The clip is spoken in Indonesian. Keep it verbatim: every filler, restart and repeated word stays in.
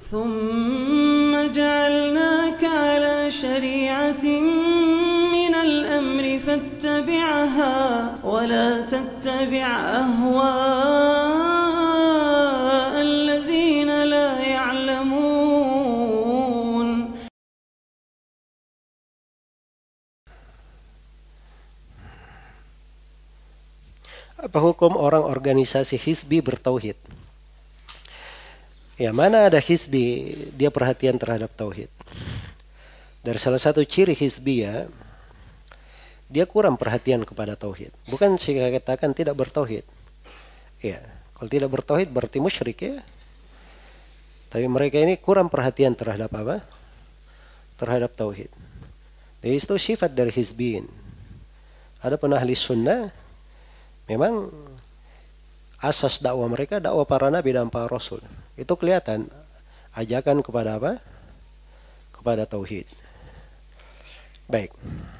ثم جعلناك على شريعة من الأمر فاتبعها ولا تتبع أهواء الذين لا يعلمون. Apa hukum orang organisasi hizbi bertauhid? Ya, mana ada hizbi dia perhatian terhadap tauhid. Dari salah satu ciri hizbi ya, dia kurang perhatian kepada tauhid. Bukan saya katakan tidak bertauhid. Ya, kalau tidak bertauhid berarti musyrik ya. Tapi mereka ini kurang perhatian terhadap apa? Terhadap tauhid. Jadi itu sifat dari hizbiin. Adapun ahli sunnah, memang asas dakwah mereka dakwah para nabi dan para rasul. Itu kelihatan ajakan kepada apa? Kepada tauhid. Baik.